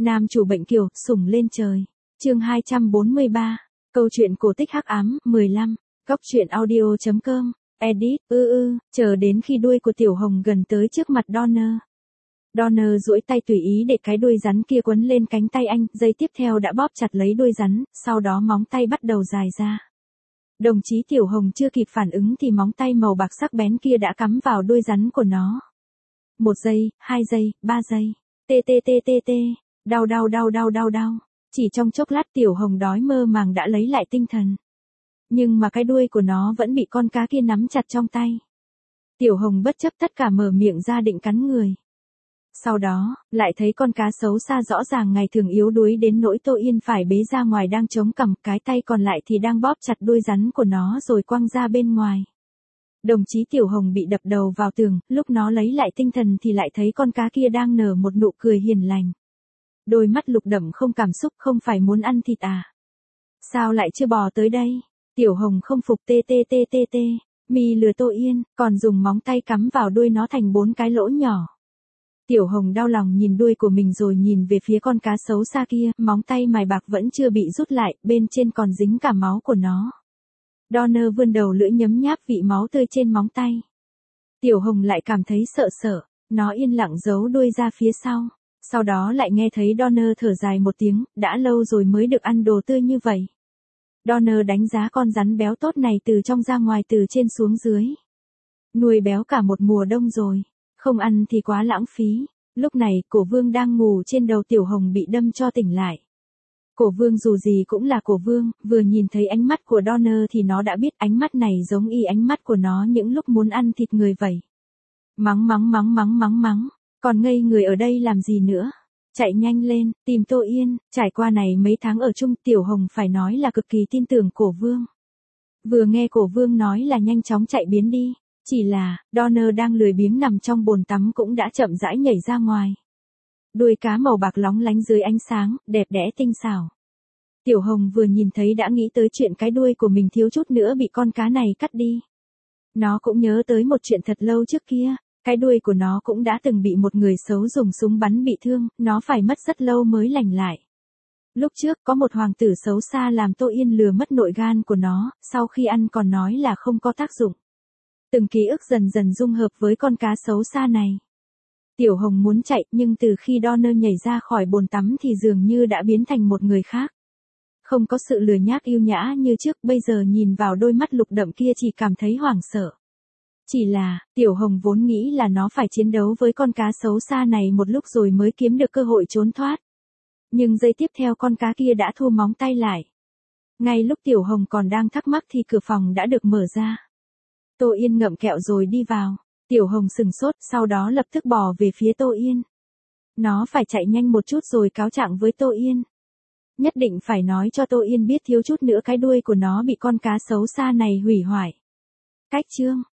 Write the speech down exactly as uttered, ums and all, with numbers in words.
Nam chủ bệnh kiều, sủng lên trời. Chương hai trăm bốn mươi ba. Câu chuyện cổ tích hắc ám, mười lăm. Góc truyện audio chấm com. Edit, ư ư, chờ đến khi đuôi của Tiểu Hồng gần tới trước mặt Donner. Donner duỗi tay tùy ý để cái đuôi rắn kia quấn lên cánh tay anh, giây tiếp theo đã bóp chặt lấy đuôi rắn, sau đó móng tay bắt đầu dài ra. Đồng chí Tiểu Hồng chưa kịp phản ứng thì móng tay màu bạc sắc bén kia đã cắm vào đuôi rắn của nó. Một giây, hai giây, ba giây. Tê tê tê tê tê. Đau đau đau đau đau đau. Chỉ trong chốc lát Tiểu Hồng đói mơ màng đã lấy lại tinh thần. Nhưng mà cái đuôi của nó vẫn bị con cá kia nắm chặt trong tay. Tiểu Hồng bất chấp tất cả mở miệng ra định cắn người. Sau đó, lại thấy con cá xấu xa rõ ràng ngày thường yếu đuối đến nỗi Tô Yên phải bế ra ngoài đang chống cằm, cái tay còn lại thì đang bóp chặt đuôi rắn của nó rồi quăng ra bên ngoài. Đồng chí Tiểu Hồng bị đập đầu vào tường, lúc nó lấy lại tinh thần thì lại thấy con cá kia đang nở một nụ cười hiền lành. Đôi mắt lục đậm không cảm xúc, không phải muốn ăn thịt à? Sao lại chưa bò tới đây? Tiểu Hồng không phục tê tê tê tê tê. Mi lừa Tô Yên, còn dùng móng tay cắm vào đuôi nó thành bốn cái lỗ nhỏ. Tiểu Hồng đau lòng nhìn đuôi của mình rồi nhìn về phía con cá xấu xa kia, móng tay mài bạc vẫn chưa bị rút lại, bên trên còn dính cả máu của nó. Donner vươn đầu lưỡi nhấm nháp vị máu tươi trên móng tay. Tiểu Hồng lại cảm thấy sợ sợ, nó yên lặng giấu đuôi ra phía sau. Sau đó lại nghe thấy Donner thở dài một tiếng, đã lâu rồi mới được ăn đồ tươi như vậy. Donner đánh giá con rắn béo tốt này từ trong ra ngoài, từ trên xuống dưới. Nuôi béo cả một mùa đông rồi, không ăn thì quá lãng phí. Lúc này, Cổ Vương đang ngủ trên đầu Tiểu Hồng bị đâm cho tỉnh lại. Cổ Vương dù gì cũng là Cổ Vương, vừa nhìn thấy ánh mắt của Donner thì nó đã biết ánh mắt này giống y ánh mắt của nó những lúc muốn ăn thịt người vậy. Mắng mắng mắng mắng mắng mắng, còn ngây người ở đây làm gì nữa? Chạy nhanh lên, tìm Tô Yên. Trải qua này mấy tháng ở chung, Tiểu Hồng phải nói là cực kỳ tin tưởng Cổ Vương. Vừa nghe Cổ Vương nói là nhanh chóng chạy biến đi. Chỉ là, Donner đang lười biếng nằm trong bồn tắm cũng đã chậm rãi nhảy ra ngoài. Đuôi cá màu bạc lóng lánh dưới ánh sáng, đẹp đẽ tinh xảo. Tiểu Hồng vừa nhìn thấy đã nghĩ tới chuyện cái đuôi của mình thiếu chút nữa bị con cá này cắt đi. Nó cũng nhớ tới một chuyện thật lâu trước kia, cái đuôi của nó cũng đã từng bị một người xấu dùng súng bắn bị thương, nó phải mất rất lâu mới lành lại. Lúc trước có một hoàng tử xấu xa làm Tô Yên lừa mất nội gan của nó, sau khi ăn còn nói là không có tác dụng. Từng ký ức dần dần dung hợp với con cá xấu xa này. Tiểu Hồng muốn chạy nhưng từ khi Donner nhảy ra khỏi bồn tắm thì dường như đã biến thành một người khác. Không có sự lười nhác yêu nhã như trước, bây giờ nhìn vào đôi mắt lục đậm kia chỉ cảm thấy hoảng sợ. Chỉ là, Tiểu Hồng vốn nghĩ là nó phải chiến đấu với con cá xấu xa này một lúc rồi mới kiếm được cơ hội trốn thoát. Nhưng giây tiếp theo con cá kia đã thu móng tay lại. Ngay lúc Tiểu Hồng còn đang thắc mắc thì cửa phòng đã được mở ra. Tô Yên ngậm kẹo rồi đi vào. Tiểu Hồng sừng sốt, sau đó lập tức bò về phía Tô Yên. Nó phải chạy nhanh một chút rồi cáo trạng với Tô Yên. Nhất định phải nói cho Tô Yên biết thiếu chút nữa cái đuôi của nó bị con cá xấu xa này hủy hoại. Cách chương